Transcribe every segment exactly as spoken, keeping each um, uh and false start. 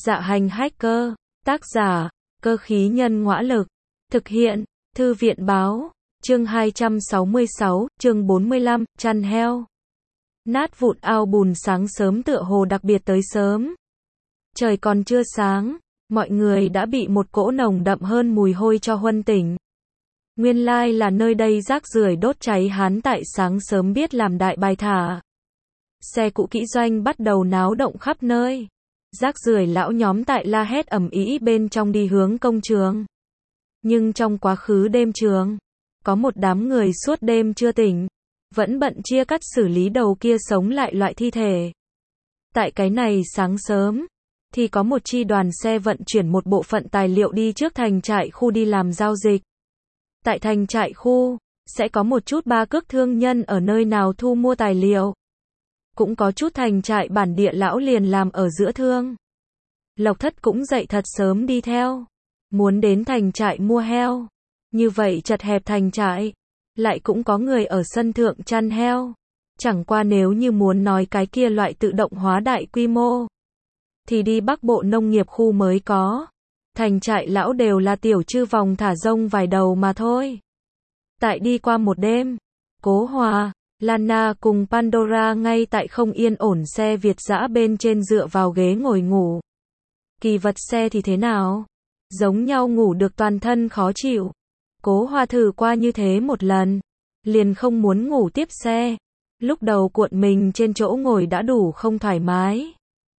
Dạ hành hacker, tác giả, cơ khí nhân ngõa lực, thực hiện, thư viện báo, chương hai trăm sáu mươi sáu, chương bốn mươi lăm, chăn heo. Nát vụn ao bùn sáng sớm tựa hồ đặc biệt tới sớm. Trời còn chưa sáng, mọi người đã bị một cỗ nồng đậm hơn mùi hôi cho huân tỉnh. Nguyên lai là nơi đây rác rưởi đốt cháy hán tại sáng sớm biết làm đại bài thả. Xe cũ kỹ doanh bắt đầu náo động khắp nơi. Rác rưởi lão nhóm tại la hét ầm ĩ bên trong đi hướng công trường. Nhưng trong quá khứ đêm trường, có một đám người suốt đêm chưa tỉnh, vẫn bận chia cắt xử lý đầu kia sống lại loại thi thể. Tại cái này sáng sớm, thì có một chi đoàn xe vận chuyển một bộ phận tài liệu đi trước thành trại khu đi làm giao dịch. Tại thành trại khu, sẽ có một chút ba cước thương nhân ở nơi nào thu mua tài liệu. Cũng có chút thành trại bản địa lão liền làm ở giữa thương. Lộc Thất cũng dậy thật sớm đi theo. Muốn đến thành trại mua heo. Như vậy chật hẹp thành trại. Lại cũng có người ở sân thượng chăn heo. Chẳng qua nếu như muốn nói cái kia loại tự động hóa đại quy mô. Thì đi Bắc Bộ nông nghiệp khu mới có. Thành trại lão đều là tiểu chư vòng thả rông vài đầu mà thôi. Tại đi qua một đêm, Cố Hòa, Lana cùng Pandora ngay tại không yên ổn xe Việt dã bên trên dựa vào ghế ngồi ngủ. Kỳ vật xe thì thế nào? Giống nhau ngủ được toàn thân khó chịu. Cố Hòa thử qua như thế một lần, liền không muốn ngủ tiếp xe. Lúc đầu cuộn mình trên chỗ ngồi đã đủ không thoải mái.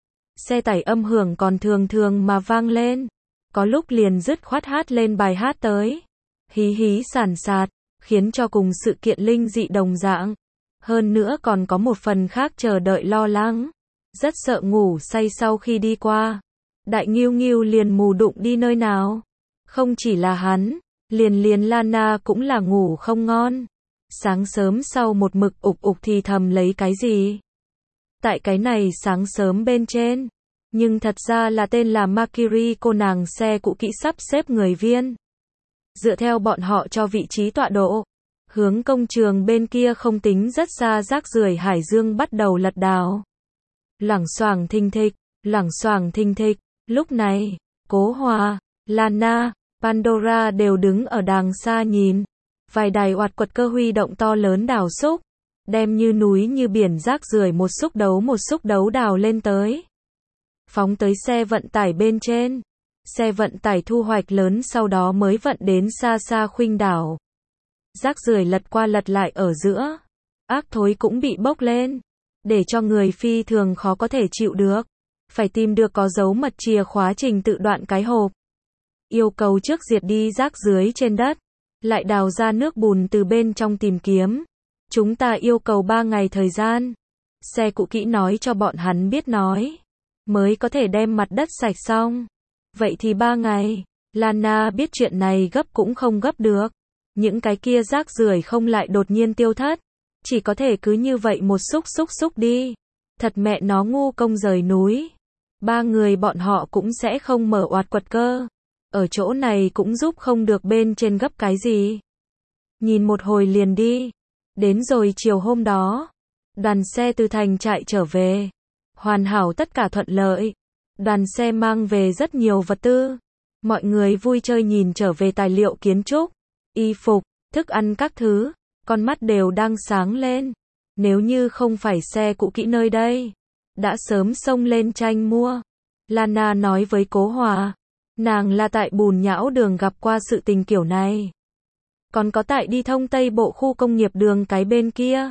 Xe tải âm hưởng còn thường thường mà vang lên. Có lúc liền dứt khoát hát lên bài hát tới. Hí hí sàn sạt, khiến cho cùng sự kiện linh dị đồng dạng. Hơn nữa còn có một phần khác chờ đợi lo lắng. Rất sợ ngủ say sau khi đi qua. Đại Nghiêu Nghiêu liền mù đụng đi nơi nào. Không chỉ là hắn, liền liền Lana cũng là ngủ không ngon. Sáng sớm sau một mực ục ục thì thầm lấy cái gì. Tại cái này sáng sớm bên trên. Nhưng thật ra là tên là Mercury cô nàng xe cũ kỹ sắp xếp người viên. Dựa theo bọn họ cho vị trí tọa độ. Hướng công trường bên kia không tính rất xa rác rưởi Hải Dương bắt đầu lật đảo. Loảng xoảng thình thịch, loảng xoảng thình thịch. Lúc này, Cố Hòa, Lana, Pandora đều đứng ở đàng xa nhìn. Vài đài oạt quật cơ huy động to lớn đào xúc. Đem như núi như biển rác rưởi một xúc đấu một xúc đấu đào lên tới. Phóng tới xe vận tải bên trên. Xe vận tải thu hoạch lớn sau đó mới vận đến xa xa khuynh đảo. Rác rưởi lật qua lật lại ở giữa. Ác thối cũng bị bốc lên. Để cho người phi thường khó có thể chịu được. Phải tìm được có dấu mật chìa khóa trình tự đoạn cái hộp. Yêu cầu trước diệt đi rác dưới trên đất. Lại đào ra nước bùn từ bên trong tìm kiếm. Chúng ta yêu cầu ba ngày thời gian. Xe cũ kỹ nói cho bọn hắn biết nói. Mới có thể đem mặt đất sạch xong. Vậy thì ba ngày. Lana biết chuyện này gấp cũng không gấp được. Những cái kia rác rưởi không lại đột nhiên tiêu thất. Chỉ có thể cứ như vậy một xúc xúc xúc đi. Thật mẹ nó ngu công rời núi. Ba người bọn họ cũng sẽ không mở oạt quật cơ. Ở chỗ này cũng giúp không được bên trên gấp cái gì. Nhìn một hồi liền đi. Đến rồi chiều hôm đó. Đoàn xe từ thành trại trở về. Hoàn hảo tất cả thuận lợi. Đoàn xe mang về rất nhiều vật tư. Mọi người vui chơi nhìn trở về tài liệu kiến trúc. Y phục, thức ăn các thứ. Con mắt đều đang sáng lên. Nếu như không phải xe cũ kỹ nơi đây. Đã sớm xông lên tranh mua. Lana nói với Cố Hòa. Nàng là tại Bùn Nhão đường gặp qua sự tình kiểu này. Còn có tại đi thông Tây Bộ khu công nghiệp đường cái bên kia.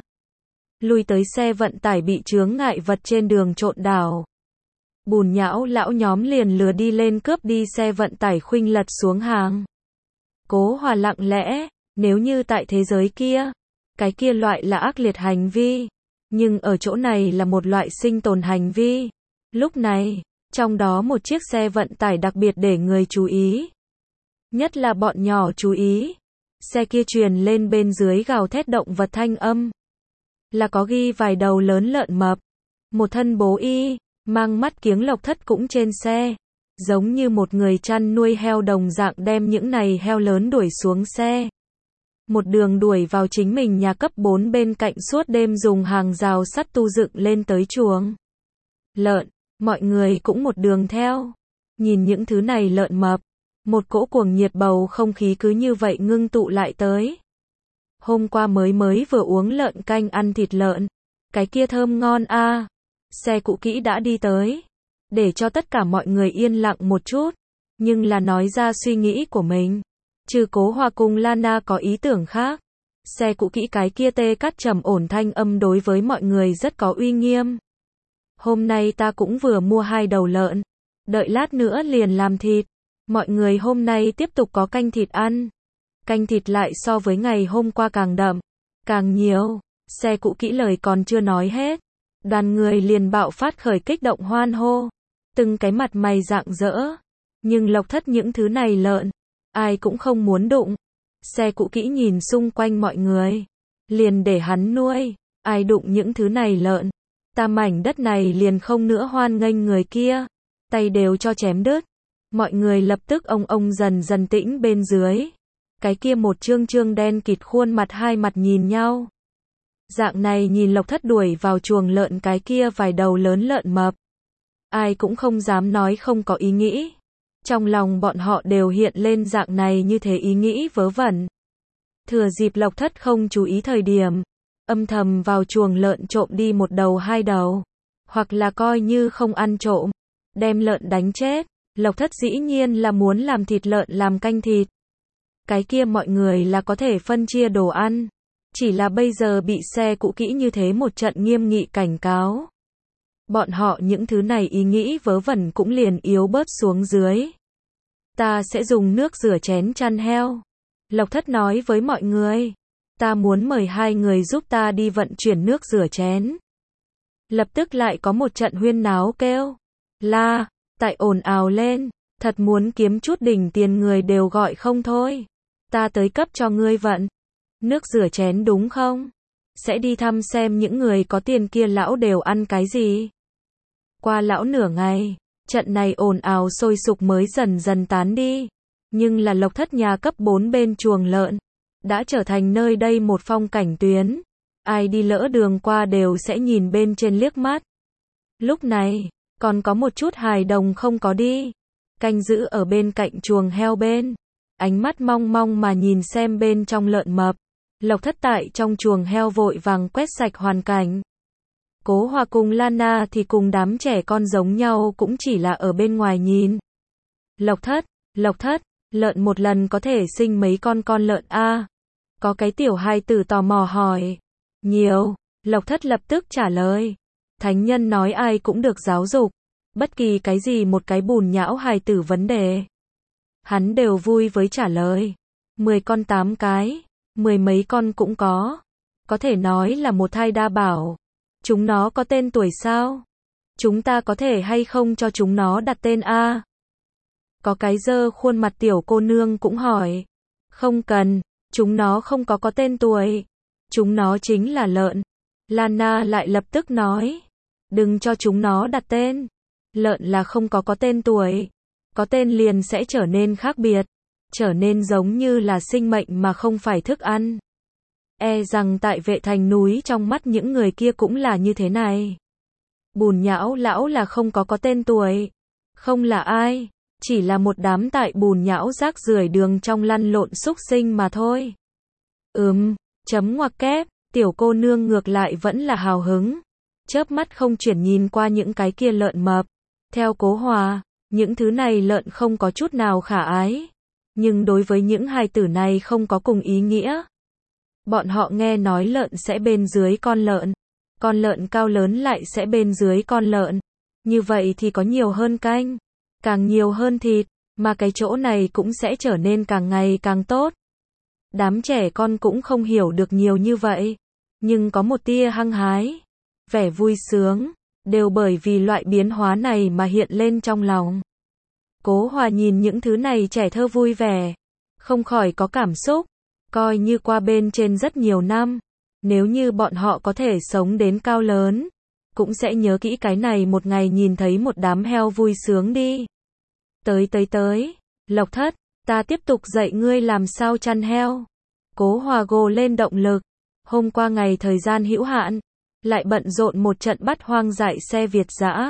Lui tới xe vận tải bị chướng ngại vật trên đường trộn đảo. Bùn Nhão lão nhóm liền lừa đi lên cướp đi xe vận tải khuynh lật xuống hàng. Cố Hòa lặng lẽ, nếu như tại thế giới kia, cái kia loại là ác liệt hành vi. Nhưng ở chỗ này là một loại sinh tồn hành vi. Lúc này, trong đó một chiếc xe vận tải đặc biệt để người chú ý. Nhất là bọn nhỏ chú ý. Xe kia truyền lên bên dưới gào thét động vật thanh âm. Là có ghi vài đầu lớn lợn mập. Một thân bố y, mang mắt kiếng Lộc Thất cũng trên xe. Giống như một người chăn nuôi heo đồng dạng đem những này heo lớn đuổi xuống xe. Một đường đuổi vào chính mình nhà cấp bốn bên cạnh suốt đêm dùng hàng rào sắt tu dựng lên tới chuồng. Lợn, mọi người cũng một đường theo. Nhìn những thứ này lợn mập, một cỗ cuồng nhiệt bầu không khí cứ như vậy ngưng tụ lại tới. Hôm qua mới mới vừa uống lợn canh ăn thịt lợn, cái kia thơm ngon a. À. Xe cũ kỹ đã đi tới, để cho tất cả mọi người yên lặng một chút, nhưng là nói ra suy nghĩ của mình. Trừ Cố Hòa cùng Lana có ý tưởng khác. Xe cũ kỹ cái kia tê cắt trầm ổn thanh âm đối với mọi người rất có uy nghiêm. Hôm nay ta cũng vừa mua hai đầu lợn, đợi lát nữa liền làm thịt. Mọi người hôm nay tiếp tục có canh thịt ăn. Canh thịt lại so với ngày hôm qua càng đậm, càng nhiều. Xe cũ kỹ lời còn chưa nói hết, đoàn người liền bạo phát khởi kích động hoan hô. Từng cái mặt mày rạng rỡ. Nhưng Lộc Thất những thứ này lợn, ai cũng không muốn đụng. Xe cũ kỹ nhìn xung quanh mọi người, liền để hắn nuôi. Ai đụng những thứ này lợn, ta mảnh đất này liền không nữa hoan nghênh người kia. Tay đều cho chém đứt. Mọi người lập tức ông ông dần dần tĩnh bên dưới. Cái kia một trương trương đen kịt khuôn mặt hai mặt nhìn nhau. Dạng này nhìn Lộc Thất đuổi vào chuồng lợn cái kia vài đầu lớn lợn mập. Ai cũng không dám nói không có ý nghĩ. Trong lòng bọn họ đều hiện lên dạng này như thế ý nghĩ vớ vẩn. Thừa dịp Lộc Thất không chú ý thời điểm, âm thầm vào chuồng lợn trộm đi một đầu hai đầu. Hoặc là coi như không ăn trộm, đem lợn đánh chết. Lộc Thất dĩ nhiên là muốn làm thịt lợn làm canh thịt. Cái kia mọi người là có thể phân chia đồ ăn. Chỉ là bây giờ bị xe cũ kỹ như thế một trận nghiêm nghị cảnh cáo. Bọn họ những thứ này ý nghĩ vớ vẩn cũng liền yếu bớt xuống dưới. Ta sẽ dùng nước rửa chén chăn heo. Lộc Thất nói với mọi người. Ta muốn mời hai người giúp ta đi vận chuyển nước rửa chén. Lập tức lại có một trận huyên náo kêu. La, tại ồn ào lên. Thật muốn kiếm chút đỉnh tiền người đều gọi không thôi. Ta tới cấp cho ngươi vận. Nước rửa chén đúng không? Sẽ đi thăm xem những người có tiền kia lão đều ăn cái gì. Qua lão nửa ngày, trận này ồn ào sôi sục mới dần dần tán đi. Nhưng là Lộc Thất nhà cấp bốn bên chuồng lợn, đã trở thành nơi đây một phong cảnh tuyến. Ai đi lỡ đường qua đều sẽ nhìn bên trên liếc mắt. Lúc này, còn có một chút hài đồng không có đi. Canh giữ ở bên cạnh chuồng heo bên. Ánh mắt mong mong mà nhìn xem bên trong lợn mập. Lộc Thất tại trong chuồng heo vội vàng quét sạch hoàn cảnh. Cố Hòa cùng Lana thì cùng đám trẻ con giống nhau cũng chỉ là ở bên ngoài nhìn. Lộc Thất, Lộc Thất, lợn một lần có thể sinh mấy con con lợn a? À? Có cái tiểu hài tử tò mò hỏi. Nhiều, Lộc Thất lập tức trả lời. Thánh nhân nói ai cũng được giáo dục. Bất kỳ cái gì một cái bùn nhão hài tử vấn đề. Hắn đều vui với trả lời. Mười con tám cái, mười mấy con cũng có. Có thể nói là một thai đa bảo. Chúng nó có tên tuổi sao? Chúng ta có thể hay không cho chúng nó đặt tên a? Có cái dơ khuôn mặt tiểu cô nương cũng hỏi. Không cần, chúng nó không có có tên tuổi. Chúng nó chính là lợn. Lana lại lập tức nói. Đừng cho chúng nó đặt tên. Lợn là không có có tên tuổi. Có tên liền sẽ trở nên khác biệt. Trở nên giống như là sinh mệnh mà không phải thức ăn. E rằng tại Vệ Thành núi trong mắt những người kia cũng là như thế này. Bùn nhão lão là không có có tên tuổi. Không là ai. Chỉ là một đám tại bùn nhão rác rưởi đường trong lăn lộn súc sinh mà thôi. Ừm, chấm ngoặc kép, tiểu cô nương ngược lại vẫn là hào hứng. Chớp mắt không chuyển nhìn qua những cái kia lợn mập. Theo Cố Hòa, những thứ này lợn không có chút nào khả ái. Nhưng đối với những hài tử này không có cùng ý nghĩa. Bọn họ nghe nói lợn sẽ bên dưới con lợn. Con lợn cao lớn lại sẽ bên dưới con lợn. Như vậy thì có nhiều hơn canh. Càng nhiều hơn thịt. Mà cái chỗ này cũng sẽ trở nên càng ngày càng tốt. Đám trẻ con cũng không hiểu được nhiều như vậy. Nhưng có một tia hăng hái. Vẻ vui sướng. Đều bởi vì loại biến hóa này mà hiện lên trong lòng. Cố Hòa nhìn những thứ này trẻ thơ vui vẻ. Không khỏi có cảm xúc. Coi như qua bên trên rất nhiều năm. Nếu như bọn họ có thể sống đến cao lớn. Cũng sẽ nhớ kỹ cái này một ngày nhìn thấy một đám heo vui sướng đi. Tới tới tới. Lộc Thất, ta tiếp tục dạy ngươi làm sao chăn heo. Cố Hòa gồ lên động lực. Hôm qua ngày thời gian hữu hạn. Lại bận rộn một trận bắt hoang dại xe Việt dã.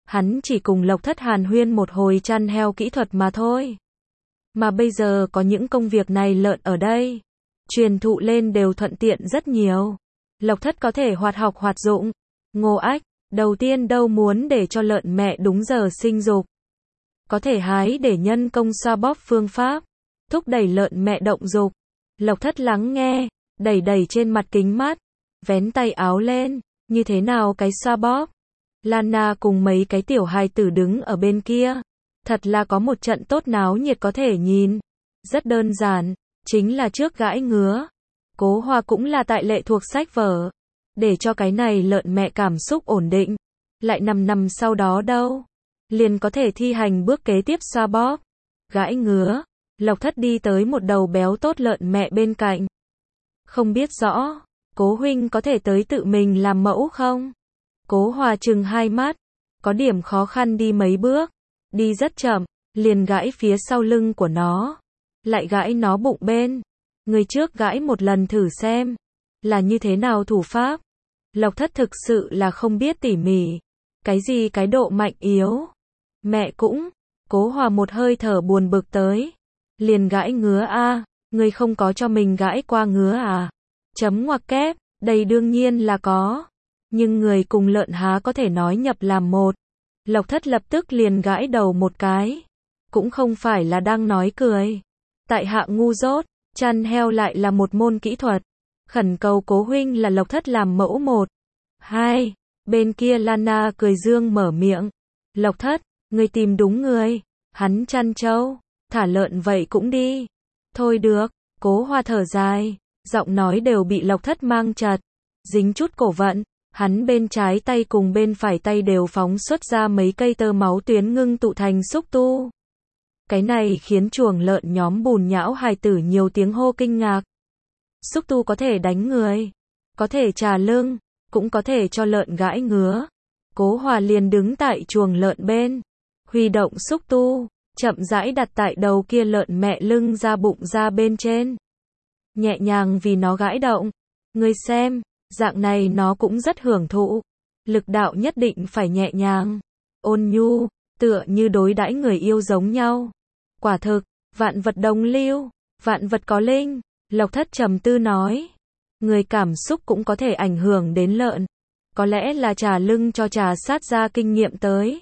Hắn chỉ cùng Lộc Thất hàn huyên một hồi chăn heo kỹ thuật mà thôi. Mà bây giờ có những công việc này lợn ở đây, truyền thụ lên đều thuận tiện rất nhiều. Lộc Thất có thể hoạt học hoạt dụng. Ngô Ách, đầu tiên đâu muốn để cho lợn mẹ đúng giờ sinh dục. Có thể hái để nhân công xoa bóp phương pháp, thúc đẩy lợn mẹ động dục. Lộc Thất lắng nghe, đẩy đẩy trên mặt kính mát, vén tay áo lên, như thế nào cái xoa bóp. Lana cùng mấy cái tiểu hài tử đứng ở bên kia. Thật là có một trận tốt náo nhiệt có thể nhìn. Rất đơn giản, chính là trước gãi ngứa. Cố Hòa cũng là tại lệ thuộc sách vở. Để cho cái này lợn mẹ cảm xúc ổn định. Lại nằm nằm sau đó đâu. Liền có thể thi hành bước kế tiếp xoa bóp. Gãi ngứa. Lộc Thất đi tới một đầu béo tốt lợn mẹ bên cạnh. Không biết rõ, Cố huynh có thể tới tự mình làm mẫu không? Cố Hòa trừng hai mắt. Có điểm khó khăn đi mấy bước. Đi rất chậm, liền gãi phía sau lưng của nó. Lại gãi nó bụng bên. Người trước gãi một lần thử xem. Là như thế nào thủ pháp? Lộc Thất thực sự là không biết tỉ mỉ. Cái gì cái độ mạnh yếu? Mẹ cũng. Cố Hòa một hơi thở buồn bực tới. Liền gãi ngứa a, à, người không có cho mình gãi qua ngứa à? Chấm ngoặc kép, đây đương nhiên là có. Nhưng người cùng lợn há có thể nói nhập làm một. Lộc Thất lập tức liền gãi đầu một cái. Cũng không phải là đang nói cười. Tại hạ ngu dốt, chăn heo lại là một môn kỹ thuật. Khẩn cầu Cố huynh là Lộc Thất làm mẫu một. Hai, bên kia Lana cười dương mở miệng. Lộc Thất, người tìm đúng người. Hắn chăn trâu, thả lợn vậy cũng đi. Thôi được, Cố Hòa thở dài. Giọng nói đều bị Lộc Thất mang chặt. Dính chút cổ vận. Hắn bên trái tay cùng bên phải tay đều phóng xuất ra mấy cây tơ máu tuyến ngưng tụ thành xúc tu. Cái này khiến chuồng lợn nhóm bùn nhão hài tử nhiều tiếng hô kinh ngạc. Xúc tu có thể đánh người, có thể trà lưng, cũng có thể cho lợn gãi ngứa. Cố Hòa liền đứng tại chuồng lợn bên, huy động xúc tu, chậm rãi đặt tại đầu kia lợn mẹ lưng ra bụng ra bên trên. Nhẹ nhàng vì nó gãi động. Ngươi xem, dạng này nó cũng rất hưởng thụ. Lực đạo nhất định phải nhẹ nhàng, ôn nhu, tựa như đối đãi người yêu giống nhau. Quả thực, vạn vật đồng lưu, vạn vật có linh. Lộc Thất trầm tư nói. Người cảm xúc cũng có thể ảnh hưởng đến lợn. Có lẽ là trà lưng cho trà sát ra kinh nghiệm tới.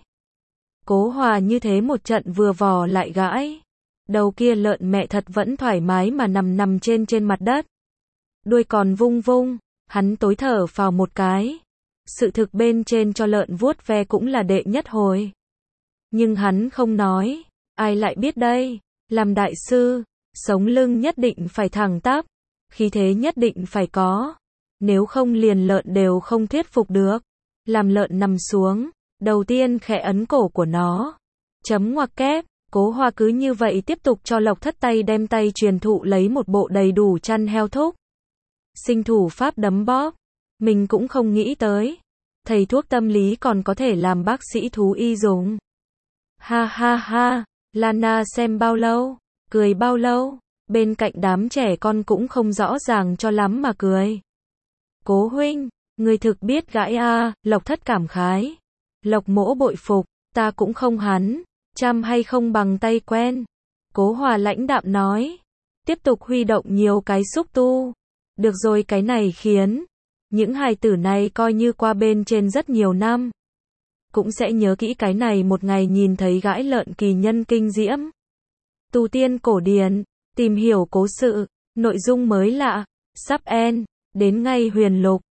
Cố Hòa như thế một trận vừa vò lại gãi. Đầu kia lợn mẹ thật vẫn thoải mái mà nằm nằm trên trên mặt đất. Đuôi còn vung vung, hắn tối thở phào một cái. Sự thực bên trên cho lợn vuốt ve cũng là đệ nhất hồi. Nhưng hắn không nói, ai lại biết đây, làm đại sư, sống lưng nhất định phải thẳng tắp, khí thế nhất định phải có. Nếu không liền lợn đều không thuyết phục được. Làm lợn nằm xuống, đầu tiên khẽ ấn cổ của nó. Chấm ngoặc kép. Cố Hòa cứ như vậy tiếp tục cho Lộc Thất tay đem tay truyền thụ lấy một bộ đầy đủ chăn heo thúc. Sinh thủ pháp đấm bóp. Mình cũng không nghĩ tới. Thầy thuốc tâm lý còn có thể làm bác sĩ thú y dùng. Ha ha ha, Lana xem bao lâu, cười bao lâu, bên cạnh đám trẻ con cũng không rõ ràng cho lắm mà cười. Cố huynh, người thực biết gãi a, Lộc Thất cảm khái. Lộc Mỗ bội phục, ta cũng không hắn. Chăm hay không bằng tay quen. Cố Hòa lãnh đạm nói. Tiếp tục huy động nhiều cái xúc tu. Được rồi, cái này khiến những hài tử này coi như qua bên trên rất nhiều năm. Cũng sẽ nhớ kỹ cái này một ngày nhìn thấy gãi lợn kỳ nhân kinh diễm. Tu tiên cổ điển, tìm hiểu cố sự, nội dung mới lạ, sắp end, đến ngay huyền lục.